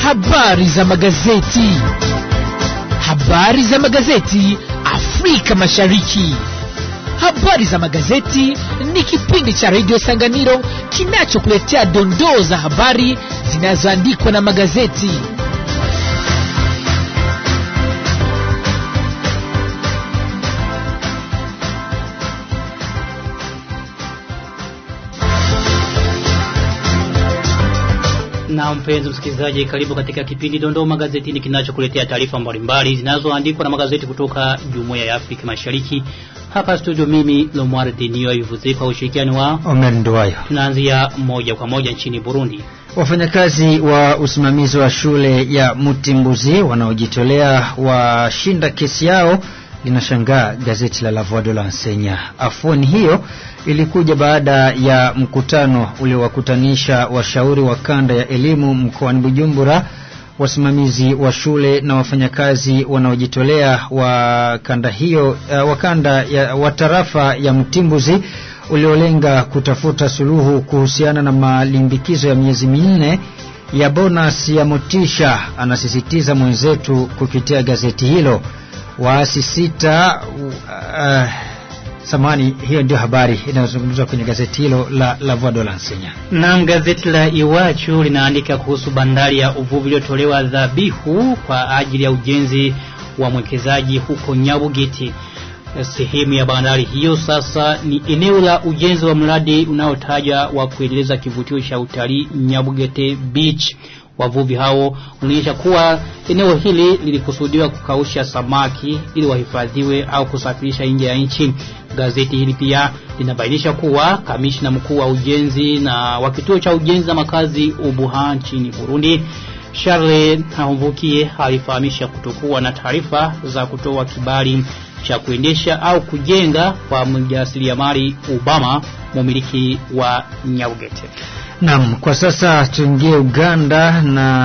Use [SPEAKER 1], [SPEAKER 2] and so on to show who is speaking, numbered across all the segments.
[SPEAKER 1] Habari za magazeti. Habari za magazeti Afrika Mashariki. Habari za magazeti ni kipindi cha Radio Sanganiro kinachokuletea dondoo za habari zinazoandikwa na magazeti.
[SPEAKER 2] Na mpenzi msikilizaji, karibu katika kipindi Dondoo Magazetini kinachokuletea taarifa mbalimbali zinazoandikwa na magazeti kutoka Jumuiya ya Afrika Mashariki. Hapa studio mimi Lomwar Denio Ivuze kwa ushirikiano wa
[SPEAKER 3] Omer Nduwayo.
[SPEAKER 2] Tunaanzia moja kwa moja nchini Burundi.
[SPEAKER 3] Wafanyakazi wa usimamizi wa shule ya Mutimbuzi wanaojitolea washinda kesi yao, linashangaa gazeti la La Voix de l'Enseignant. Afueni hiyo ilikuja baada ya mkutano uliowakutanisha washauri wa kanda ya elimu mkoani Bujumbura, wasimamizi wa shule na wafanyakazi wanaojitolea wa kanda hiyo, wa tarafa ya Mutimbuzi, uliolenga kutafuta suluhu kuhusiana na malimbikizo ya miezi 4 ya bonus ya motisha, anasisitiza mwenzetu kupitia gazeti hilo. Waasi 6 samani, hiyo ndio habari inayozungumzwa kwenye gazeti hilo la La Voix de l'Enseignant.
[SPEAKER 2] Na gazeti la Iwachu linaandika kuhusu bandari ya uvuvi iliyotolewa dhabihu kwa ajili ya ujenzi wa mwekezaji huko Nyabugete. Sehemu ya bandari hiyo sasa ni eneo la ujenzi wa mradi unaotaja wa kuendeleza kivutio cha utalii Nyabugete Beach. Wavuvi hao wanaonyesha kuwa eneo hili lilikusudiwa kukausha samaki ili wahifadhiwe au kusafirisha nje ya nchi. Gazeti hili pia linabainisha kuwa kamishna mkuu wa ujenzi na wa kituo cha ujenzi na makazi Ubuha nchini Burundi, Charles Nahomvukiye, alifahamisha kutokuwa na taarifa za kutoa kibali cha kuendesha au kujenga kwa mjasiriamali Obama, mmiliki wa Nyabugete.
[SPEAKER 3] Naam, kwa sasa tuingie Uganda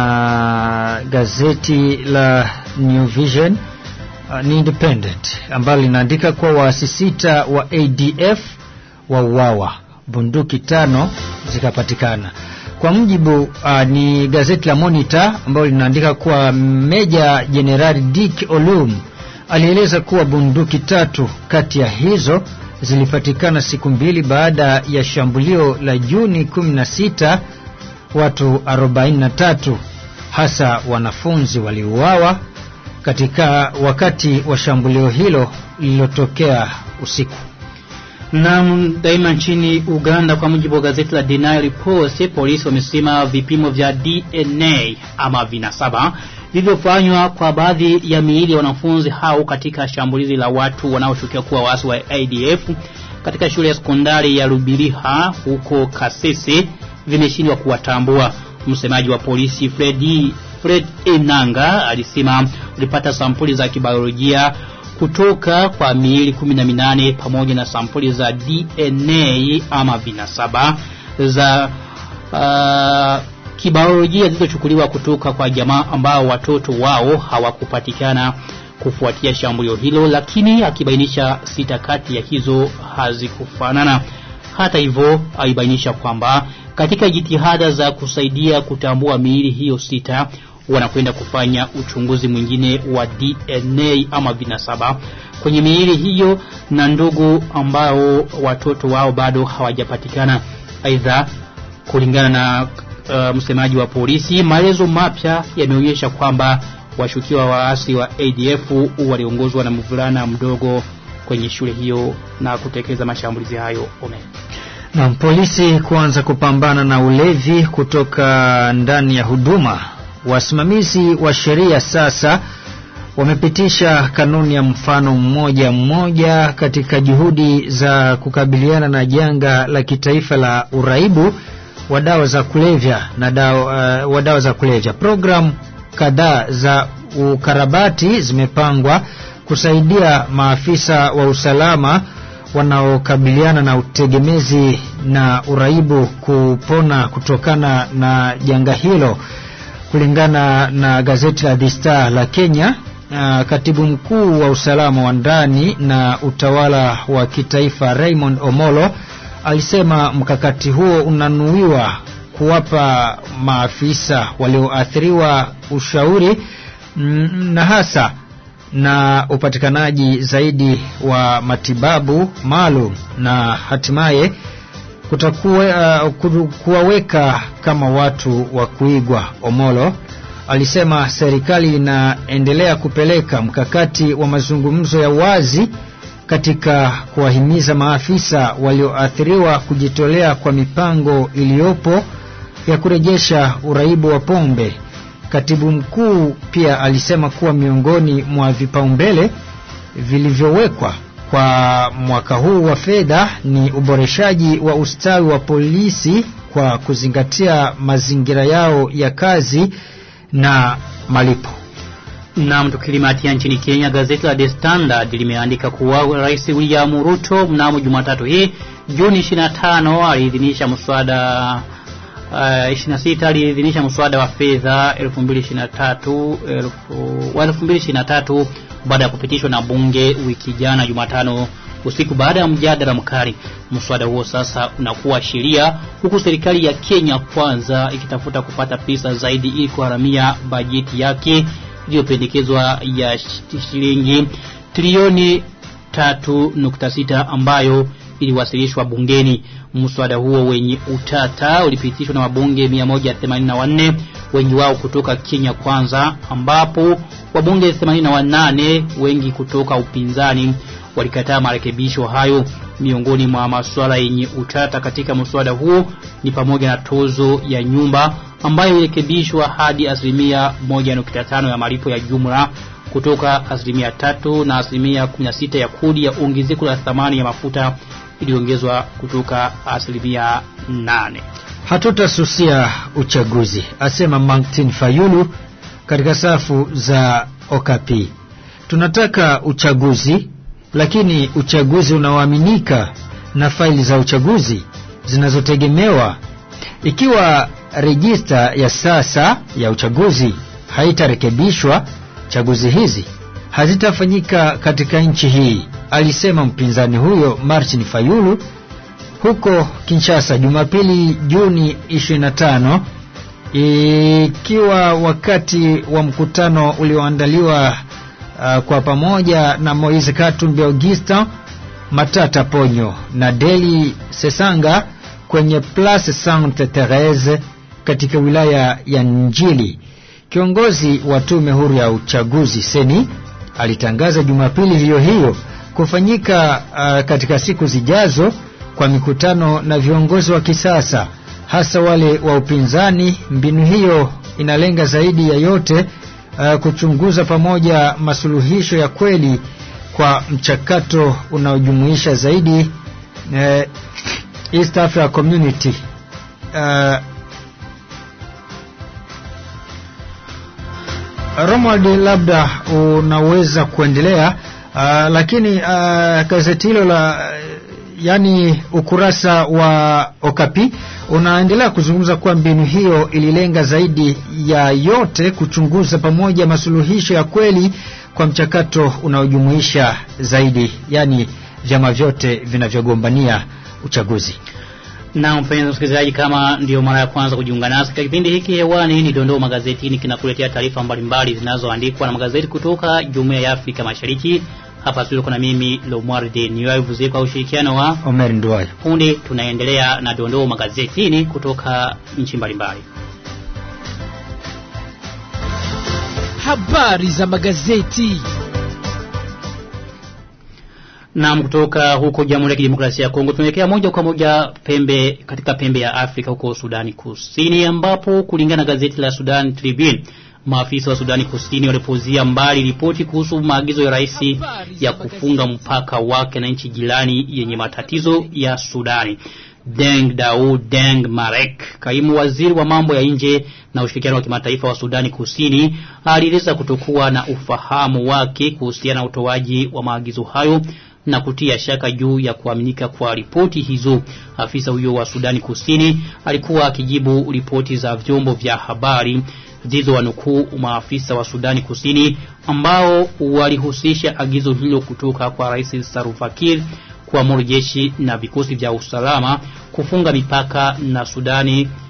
[SPEAKER 3] na gazeti la New Vision ni Independent, ambalo linaandika kwa waasi 6 wa ADF wauawa, bunduki 5 zikapatikana. Kwa mjibu ni gazeti la Monitor ambalo linaandika kwa Meja General Dick Olum alieleza kuwa bunduki 3 kati ya hizo zilipatikana siku 2 baada ya shambulio la Juni 16. Watu 43 hasa wanafunzi waliuawa katika wakati wa shambulio hilo lililotokea usiku.
[SPEAKER 2] Na daima nchini Uganda, kwa mujibu wa gazeti la Daily Post, polisi wamesema vipimo vya DNA ama vinasaba vilivyofanywa kwa baadhi ya miili ya wanafunzi hao katika shambulizi la watu wanaoshukiwa kuwa waasi wa ADF katika shule ya sekondari ya Rubiriha huko Kasese vimeshindwa kuwatambua. Msemaji wa polisi Fred Enanga alisema walipata sampuli za kibiolojia kutoka kwa miili 18 pamoja na sampuli za DNA ama vinasaba za kibiolojia zilizochukuliwa kutoka kwa jamaa ambao watoto wao hawakupatikana kufuatia shambulio hilo, lakini akibainisha 6 kati ya hizo hazikufanana. Hata hivyo, aibainisha kwamba katika jitihada za kusaidia kutambua miili hiyo 6 wanakwenda kufanya uchunguzi mwingine wa DNA ama vinasaba kwenye miili hiyo na ndugu ambao watoto wao bado hawajapatikana. Aidha, kulingana na msemaji wa polisi, maelezo mapya yameonyesha kwamba washukiwa waasi wa ADF waliongozwa na mvulana mdogo kwenye shule hiyo na kutekeleza mashambulizi hayo.
[SPEAKER 3] Na polisi kuanza kupambana na ulevi kutoka ndani ya huduma. Wasimamizi wa sheria sasa wamepitisha kanuni ya mfano mmoja katika juhudi za kukabiliana na janga la kitaifa la uraibu wa dawa za kulevya na dawa za kulevya. Program kadhaa za ukarabati zimepangwa kusaidia maafisa wa usalama wanaokabiliana na utegemezi na uraibu kupona kutokana na janga hilo. Kulingana na gazeti la The Star la Kenya, katibu mkuu wa usalama wa ndani na utawala wa kitaifa Raymond Omolo alisema mkakati huo unanuiwa kuwapa maafisa walioathiriwa ushauri na hasa na upatikanaji zaidi wa matibabu maalum na hatimaye kuwaweka kama watu wa kuigwa. Omolo alisema serikali inaendelea kupeleka mkakati wa mazungumzo ya wazi katika kuwahimiza maafisa walioathiriwa kujitolea kwa mipango iliyopo ya kurejesha uraibu wa pombe. Katibu mkuu pia alisema kuwa miongoni mwa vipaumbele vilivyowekwa kwa mwaka huu wa fedha ni uboreshaji wa ustawi wa polisi kwa kuzingatia mazingira yao ya kazi na malipo.
[SPEAKER 2] Na tukilimatia nchini Kenya, gazeti la The Standard limeandika kuwa Rais William Ruto mnamo Jumatatu hii Juni 25 aliidhinisha mswada 26 aliidhinisha mswada wa fedha 2023 baada ya kupitishwa na bunge wiki jana Jumatano usiku baada ya mjadala mkali. Mswada huo sasa unakuwa sheria, huku serikali ya Kenya Kwanza ikitafuta kupata pesa zaidi ili kuharamia bajeti yake iliyopendekezwa ya shilingi trilioni 3.6 ambayo iliwasilishwa bungeni. Mswada huo wenye utata ulipitishwa na wabunge 184, wengi wao kutoka Kenya Kwanza, ambapo wabunge 88 wengi kutoka upinzani walikataa marekebisho hayo. Miongoni mwa masuala yenye utata katika mswada huo ni pamoja na tozo ya nyumba ambayo ilikebishwa hadi 1.5% ya malipo ya jumla kutoka 3% na 16% ya kodi ya ongezeko la thamani ya mafuta iliongezwa kutoka 8%.
[SPEAKER 3] Hatutasusia uchaguzi, asema Martin Fayulu katika safu za Okapi. Tunataka uchaguzi, lakini uchaguzi unaoaminika na faili za uchaguzi zinazotegemewa. Ikiwa rejista ya sasa ya uchaguzi haitarekebishwa, chaguzi hizi hazitafanyika katika nchi hii, alisema mpinzani huyo Martin Fayulu huko Kinshasa Jumapili Juni 25, ikiwa wakati wa mkutano ulioandaliwa kwa pamoja na Moise Katumbi Augustin, Matata Ponyo na Deli Sesanga kwenye Place Sainte Therese katika wilaya ya Njili. Kiongozi wa tume huru ya uchaguzi Seni alitangaza Jumapili hiyo kufanyika katika siku zijazo kwa mikutano na viongozi wa kisasa, hasa wale wa upinzani. Mbinu hiyo inalenga zaidi ya yote kuchunguza pamoja masuluhisho ya kweli kwa mchakato unaojumuisha zaidi East Africa Community. Romuald, labda unaweza kuendelea, lakini gazeti hilo la yani ukurasa wa Okapi unaendelea kuzungumza kwa mbinu hiyo ililenga zaidi ya yote kuchunguza pamoja masuluhisho ya kweli kwa mchakato unaojumuisha zaidi, yani vyama vyote vinavyogombania uchaguzi.
[SPEAKER 2] Na mpenzi msikilizaji, kama ndio mara ya kwanza kujiunga nasi katika kipindi hiki hewani, ni Dondoo Magazetini, kinakuletea taarifa mbalimbali zinazoandikwa na magazeti kutoka Jumuiya ya Afrika Mashariki. Hapa tuko na mimi Lomwarde Niwavuze kwa ushirikiano wa
[SPEAKER 3] Omer Ndwai.
[SPEAKER 2] Punde tunaendelea na Dondoo Magazetini kutoka nchi mbalimbali.
[SPEAKER 1] Habari za magazeti.
[SPEAKER 2] Na kutoka huko Jamhuri ya Kidemokrasia ya Kongo tunaelekea moja kwa moja katika pembe ya Afrika huko Sudani Kusini, ambapo kulingana na gazeti la Sudan Tribune, maafisa wa Sudani Kusini walipozia mbali ripoti kuhusu maagizo ya rais ya kufunga mpaka wake na nchi jirani yenye matatizo ya Sudani. Deng Daoud Deng Marek, kaimu waziri wa mambo ya nje na ushirikiano wa kimataifa wa Sudani Kusini, alieleza kutokuwa na ufahamu wake kuhusiana na utoaji wa maagizo hayo na kutia shaka juu ya kuaminika kwa ripoti hizo. Afisa huyo wa Sudani Kusini alikuwa akijibu ripoti za vyombo vya habari zilizowanukuu maafisa wa Sudani Kusini ambao walihusisha agizo hilo kutoka kwa Rais Salva Kiir kuamuru jeshi na vikosi vya usalama kufunga mipaka na Sudani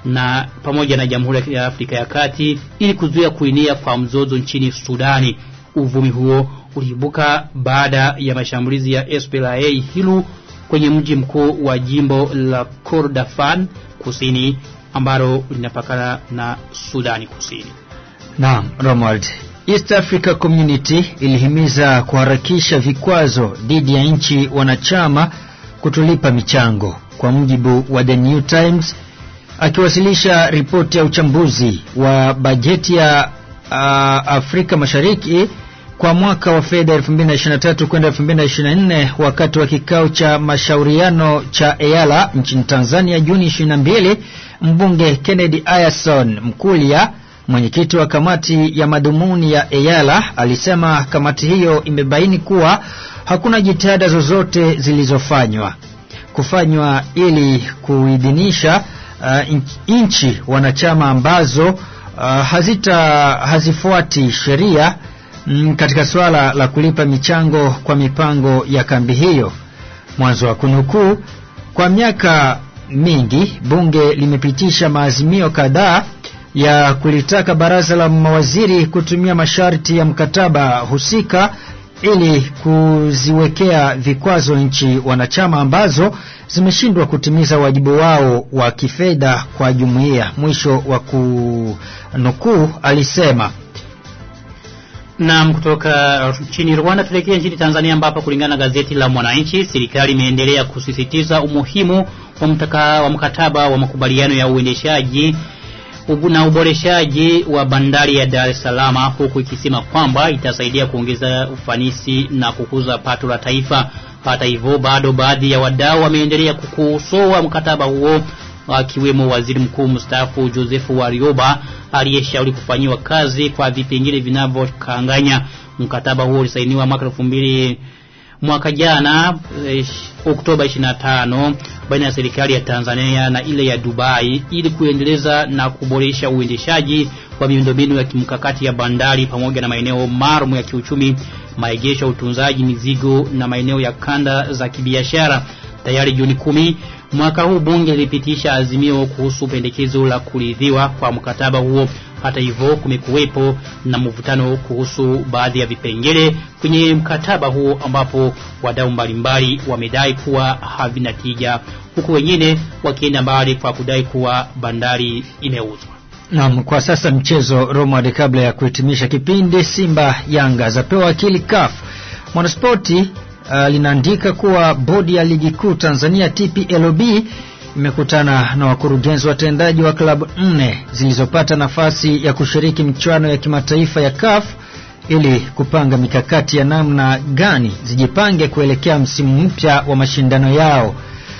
[SPEAKER 2] na pamoja na Jamhuri ya Afrika ya Kati ili kuzuia kuenea kwa mzozo nchini Sudani. Uvumi huo uliibuka baada ya mashambulizi ya SPLA hilo kwenye mji mkuu wa jimbo la Kordofan Kusini ambalo linapakana na Sudani Kusini.
[SPEAKER 3] Naam, Romuald. East Africa Community ilihimiza kuharakisha vikwazo dhidi ya nchi wanachama kutolipa michango. Kwa mujibu wa The New Times, akiwasilisha ripoti ya uchambuzi wa bajeti ya Afrika Mashariki kwa mwaka wa fedha 2023 kwenda 2024 wakati wa kikao cha mashauriano cha EALA nchini Tanzania Juni 22, mbunge Kennedy Ayerson Mkulia, mwenyekiti wa kamati ya madhumuni ya EALA, alisema kamati hiyo imebaini kuwa hakuna jitihada zozote zilizofanywa ili kuidhinisha nchi wanachama ambazo hazifuati sheria katika swala la kulipa michango kwa mipango ya kambi hiyo. Mwanzo wa kunukuu. Kwa miaka mingi bunge limepitisha maazimio kadhaa ya kulitaka baraza la mawaziri kutumia masharti ya mkataba husika ili kuziwekea vikwazo nchi wanachama ambazo zimeshindwa kutimiza wajibu wao wa kifedha kwa jumuiya. Mwisho wa kunukuu, alisema.
[SPEAKER 2] Na kutoka nchini Rwanda tulekea nchini Tanzania ambapo kulingana na gazeti la Mwananchi, serikali imeendelea kusisitiza umuhimu wa mkataba wa makubaliano ya uendeshaji na uboreshaji wa bandari ya Dar es Salaam, huku ikisema kwamba itasaidia kuongeza ufanisi na kukuza pato la taifa. Hata hivyo, bado baadhi ya wadau wameendelea kukosoa mkataba huo, akiwemo Waziri Mkuu mstaafu Joseph Warioba aliyeshauri kufanyiwa kazi kwa vipengele vinavyokanganya. Mkataba huo ulisainiwa mwaka jana Oktoba 25 baina ya serikali ya Tanzania na ile ya Dubai ili kuendeleza na kuboresha uendeshaji wa miundombinu ya kimkakati ya bandari pamoja na maeneo maalum ya kiuchumi, maegesho, utunzaji mizigo na maeneo ya kanda za kibiashara. Tayari Juni 10 mwaka huu bunge lilipitisha azimio kuhusu pendekezo la kuridhiwa kwa mkataba huo. Hata hivyo, kumekuwepo na mvutano kuhusu baadhi ya vipengele kwenye mkataba huo ambapo wadau mbalimbali wamedai kuwa havina tija, huku wengine wakienda mbali kwa kudai kuwa bandari imeuzwa.
[SPEAKER 3] Naam, kwa sasa mchezo Roma, kabla ya kuhitimisha kipindi, Simba Yanga zapewa akili CAF. Mwanaspoti linaandika kuwa bodi ya ligi kuu Tanzania TPLB imekutana na wakurugenzi watendaji wa klabu 4 zilizopata nafasi ya kushiriki michuano ya kimataifa ya CAF ili kupanga mikakati ya namna gani zijipange kuelekea msimu mpya wa mashindano yao.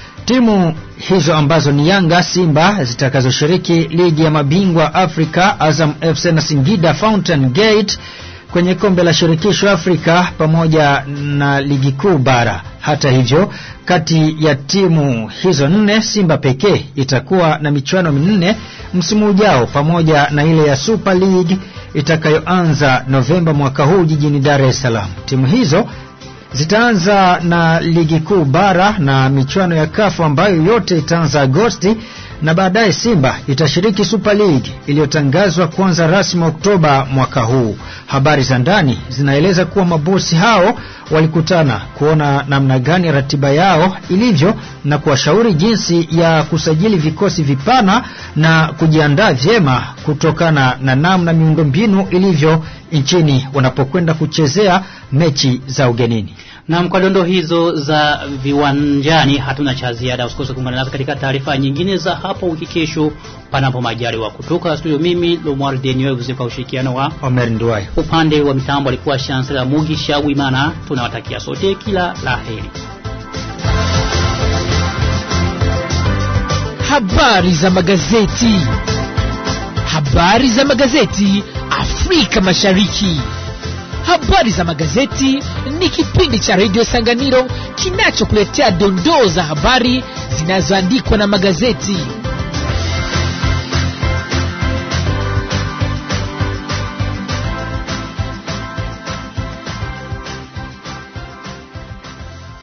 [SPEAKER 3] Timu hizo ambazo ni Yanga, Simba zitakazoshiriki ligi ya mabingwa Afrika, Azam FC na Singida Fountain Gate kwenye kombe la shirikisho Afrika pamoja na ligi kuu bara. Hata hivyo, kati ya timu hizo 4, Simba pekee itakuwa na michuano 4 msimu ujao pamoja na ile ya Super League itakayoanza Novemba mwaka huu jijini Dar es Salaam. Timu hizo zitaanza na ligi kuu bara na michuano ya CAF ambayo yote itaanza Agosti, na baadaye Simba itashiriki Super League iliyotangazwa kuanza rasmi Oktoba mwaka huu. Habari za ndani zinaeleza kuwa mabosi hao walikutana kuona namna gani ratiba yao ilivyo na kuwashauri jinsi ya kusajili vikosi vipana na kujiandaa vyema kutokana na namna miundombinu ilivyo nchini wanapokwenda kuchezea mechi za ugenini.
[SPEAKER 2] Na kwa dondo hizo za viwanjani hatuna cha ziada. Usikose kuungana nasi katika taarifa nyingine za hapo wiki kesho panapo majaliwa. Kutoka studio, mimi Lomar Denio kwa ushirikiano wa
[SPEAKER 3] Omer Nduwai.
[SPEAKER 2] Upande wa mitambo alikuwa Chancellor Mugisha Wimana. Tunawatakia sote kila laheri.
[SPEAKER 1] Habari za magazeti. Habari za magazeti Afrika Mashariki. Habari za magazeti ni kipindi cha Radio Sanganiro kinachokuletea dondoo za habari zinazoandikwa na magazeti.